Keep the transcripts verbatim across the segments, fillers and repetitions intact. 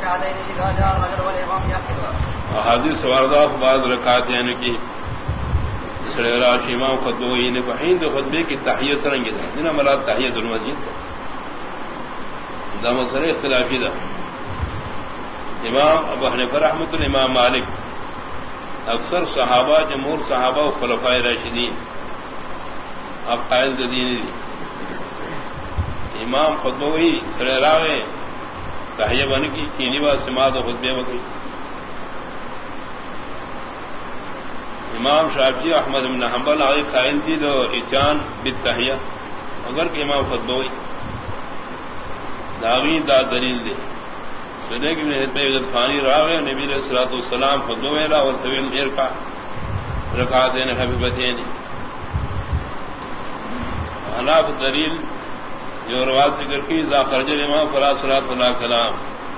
حدیث واردہ بعض رکعات یعنی کہ امام خطبہ نے بہند خطبے کی تحیت سرنگی دا جنہ مراد تحیت المسجد دا مسئلہ اختلافی دا امام ابو حنیفہ رحمۃ الامام مالک اکثر صحابہ جمہور صحابہ و خلفائے راشدین اب قائل دین دی امام خطبہ وہی سرے راوے تحیہ بن کی کینی با سماعت و خطبے وکری امام شافعی احمد بن حنبل آئی قائل دی دو اتیان بالتحیہ اگر کہ امام خطبہ وہی داغی دا دلیل دے سنے کہ ابن حتبہ عزت خانی راوے نبی علیہ الصلوۃ والسلام خطبہ ویلا اور طویل ارکع رکعتین خفیفتین حناف دلیل جو روایت ذکر کی اذا خرج الامام فلا صلاۃ ولا کلام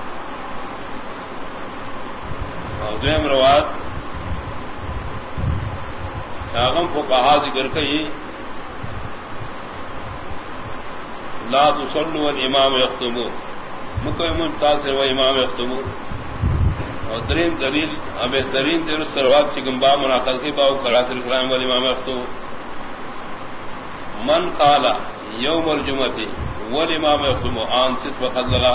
اور دویم روایت اعظم فقہا ذکر کی لا تصلوا والامام يخطب مقیم ممتاز ہے وہ امام يخطب اور دریم دلیل بہترین تیر سروات چکمبا مناقض کی باو قرات الکلام والامام يخطب من قال یوم الجمعہ والامام يخطب آن ست وقت لگا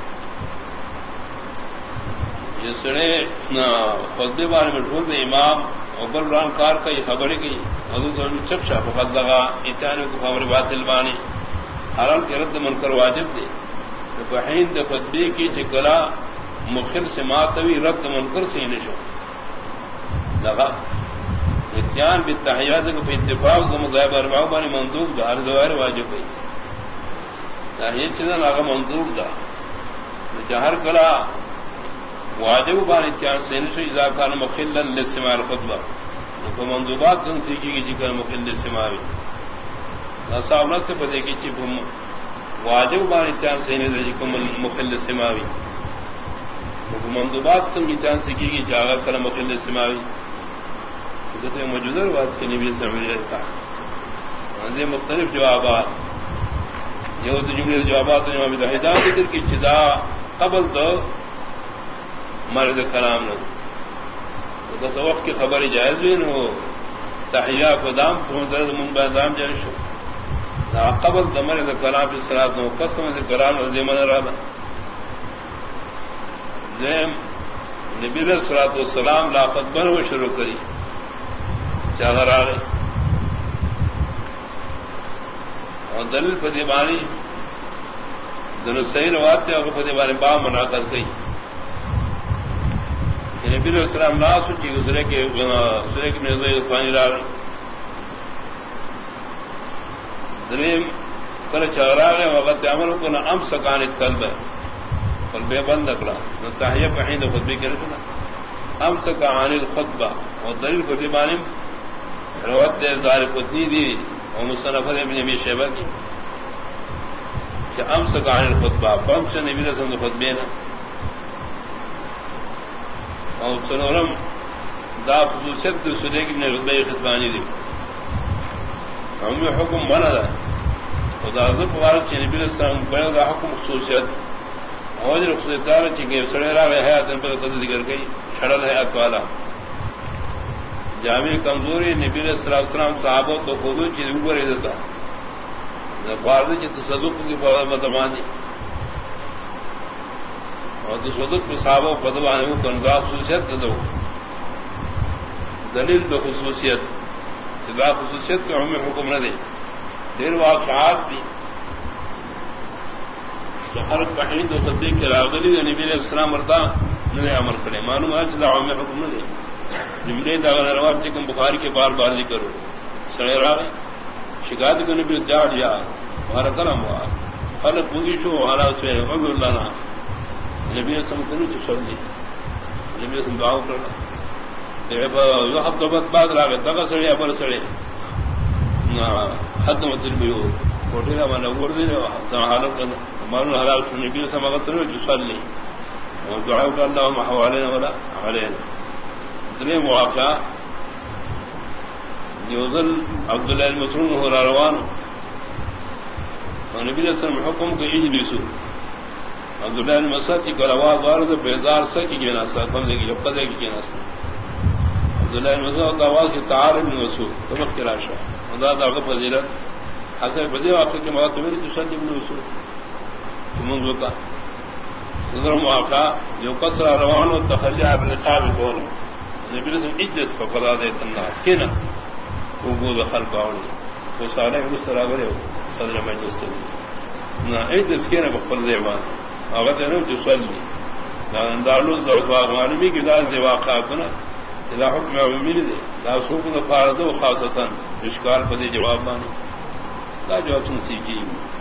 یہ سڑے خطبے بارے مشغول میں امام اوبر ران کار کا یہ خبریں کی حضرت چپشا فقط لگا اتیان کو خبر باطل بانی حرام کے رد منکر واجب دے بہین د خطبے کی چکلا مخل سے ماتوی رد منکر سے نشو لگا اتیان بالتحیات کو اتفاق دو مذاہب اربعہ بانی مندوب دا ہر ظواہر واجب ہے یہ چیزیں لاغا مندوب دا جہر کلا واجب بانی اتیان سے نشو اذا کان مخلا للسماع الخطبہ تو مندوبات کن سیکھی کی جکر مخل للسماعی صاحبت سے پتے کی چپ واجب بان اتیان سے مخل سماوی مندوبات سم اتیان سے کی جاگا کر مخل سماوی موجودہ بات کے نبی سمجھ کا مختلف جوابات یہ جملے جوابات ہدایت ذکر کی ابتدا قبل تو مرد کلام نہ وقت کی خبر جائز بھی نہ ہو تحیہ کو دام منبع دام جائز ہو قبل دمر کلام کی صلاۃ نو قسم کلام من ارادہ نبی علیہ الصلوۃ والسلام لا قدبر و شروع کری چاغر آ گئے اور دلیل فدیبانی دونوں صحیح روایت تھے اور فدیبانی با منعقد گئی نبی علیہ السلام لا سوچی گزرے کے سورے کی نظر پانی لا گئی دریم کل چغرا گئے وقت عمل کو نہ ام سکان طلب ہے قلبے بند اکڑا نہ تحیہ پہین خطبے کے رکھنا ام سکان الخطبہ اور دلیل خطبانی روایت زار قطنی دی اور مصنف ابن ابی شیبہ کی کہ ام سکان الخطبہ پم سے نبی رسول خطبے نہ اور سنورم دا خصوصیت سورے کی نے رتبہ خطبانی دی ہم حکم بنا رہا خدا عزت مبارک چی نبی علیہ السلام بڑا دا حکم خصوصیت اور خصوصیت چی سڑے راہ حیات ان پر قدر ذکر گئی چھڑل حیات والا جامع کمزوری نبی علیہ السلام صحابہ تو خودو چی اوپر عزتا فارد چی تصدق کی فوض مدمانی اور تصدق کی صحابہ فضبانی وہ کنگا خصوصیت دو دلیل دو خصوصیت دا خصوصیت کے ہمیں حکم نہ دے دیر واقعات بھی تو ہر کہیں تو تصدیق کے راغلی نبی علیہ السلام مرتا نئے عمل کرے معلوم ہے کہ ہمیں حکم نہ دے جملے داغن رواب چکم بخاری کے بار بار ذکر ہو سڑے راہ شکایت کو نبی جاڑ یا ہمارا کرم ہوا خلق پوگی شو حالات سے عبد اللہ نا نبی السلام کرو تو سر لی نبی السلام دعاؤ کرنا جو ہفتہ بعد راگے تک سڑے پر سڑے حد متر بھی ہو کوٹیلا مانا اوڑ دے حالت معلوم حلال نبی سماغت جو سر لی دعا کر اللہ حوالے والا حوالے اتنے مواقع یوزل عبداللہ المسرون ہو رہا روان اور نبی السلام حکم کو اجلسو عبداللہ بن مسعود کی گلواز وارد بیزار سے کی گنا سا کم لے گی جب قدرے کی گنا سا عبداللہ بن مسعود آواز کی تعار بن مسعود تمک کی راشا خدا داغ فضیلت حسن بدی واقع کی موت میری تسلی بن مسعود منذ کا صدر مواقع جو قصر روان و تخلیع ابن قاب کون نبی رسم اجلس پر قضا دیتا الناس کینا وہ بود خلق آوڑی وہ صالح مستر آگرے ہو صدر مجلس سے نا اجلس کینا بقل دیوان آغت ہے نا جو سولی دارلوز دعوت واغمانمی کی دار دی واقعاتنا اذا حکم عمومی دے لا سوق دفار دو خاصتا اشکال پدی جواب مانی لا جواب سنسی کی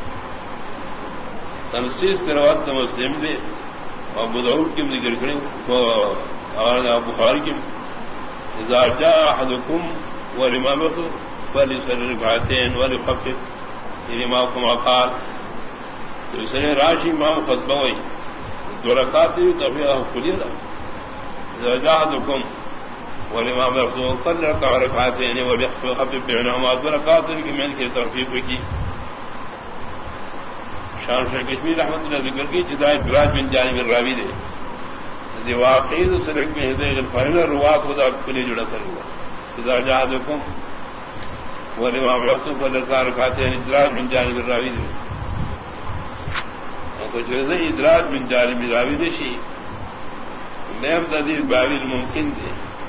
تنسیس تروات مسلم دے ابو داؤد کی ذکر کریں اور ابو بخاری کی اذا جاء احدكم والامامه فليصلي ركعتين وليخفف الامامكم قال تو سنے راشی امام خطبہ ہوئی دو رکعت دی تفیہ کلیہ اذا جاء احدكم والامام يخطب فليركع ركعتين وليخفف بينهما دو رکعت کی میں کی تخفیف کی شان شیخ کشمیر رحمت اللہ ذکر کی جدائے براج بن جانب الراوی دے دی واقعی سرک میں ہدے الفائنہ روات خدا کلی جڑا کرے گا اذا جاءکم والامام یخطب فليركع ركعتين ادراج بن جانب الراوی دے کچھ رضا ادراج بن جانب الراوی دے شی میں تدیر باوی ممکن دے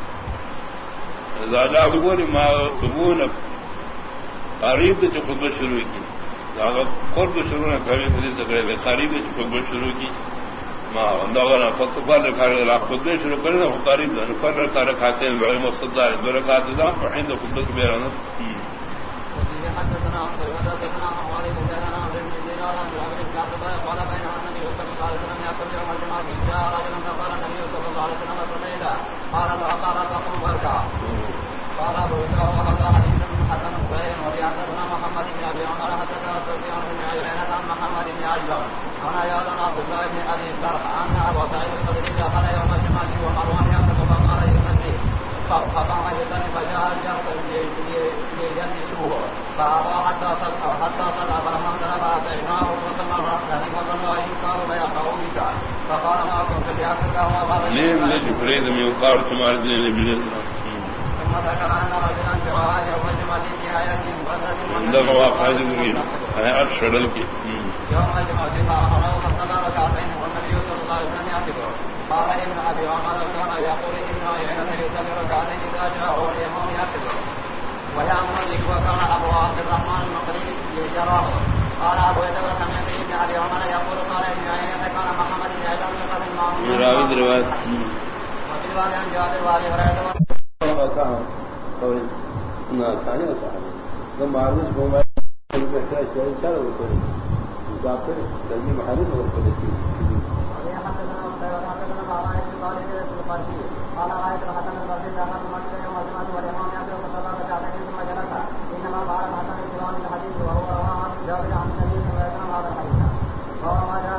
اذا جاءکم ما تبون قریب جو خطبہ شروع کی قرب شروع نے کبھی خودی سے کرے قریب خطبہ شروع کی ماں انداغنا فقط رکھا خطبہ شروع کرے نا قریب نفر رکھا رکھاتے ہیں بڑے مقصد دار دو رکعت دا فحين خطبہ کے بیان حدثنا حدثنا حوالي بن جنان بن دينار عن ابي الكاتب قال بين النبي صلى الله عليه وسلم يقول يوم الجمعه جاء رجل فقال النبي صلى الله عليه وسلم صلينا قال له قال تقوم بركع قال ابو داود هذا حديث حسن صحيح وحدثنا محمد بن ابي عمر حدثنا سفيان بن عيينة عن محمد بن عجلان عن اياد عبد الله بن ابي سرح ان ابا سعيد الخدري دخل يوم الجمعه ومروان يخطب فقال يصلي فقام يصلي فجاء الجار ليجلسوه فأبى حتى صلى حتى صلى فلما انصرف أتيناه وصلى رأسه وصلى وإنكار بيقع بك فقال ما كنت لأترك وقال ليه ليش فريد من يقار ثم أردنا لبنى ثم ذكر أن رجلا في وراء يوم الجمعة في آية وزد عندما واقع جميل هي أرشد لك يوم الجمعة فأخره فصلى ركعتين والنبي صلى الله عليه وسلم يعتبر قال ابن أبي عمر كان يقول إن عينة يصلي ركعتين إذا جاءه الإمام يعتبر ويأمر بك وكان أبو عبد الرحمن المقري يجراه قال أبو يدور سمعت ابن أبي عمر يقول قال ابن عينة كان محمد بن عيسى يقول المعمول راوي رواية وفي الوالي عن جابر وابي هريرة نہ ثاني صاحب ده معروف هو ما يحتاج شيء كذا وكذا مسافر تجي محل ولا كذا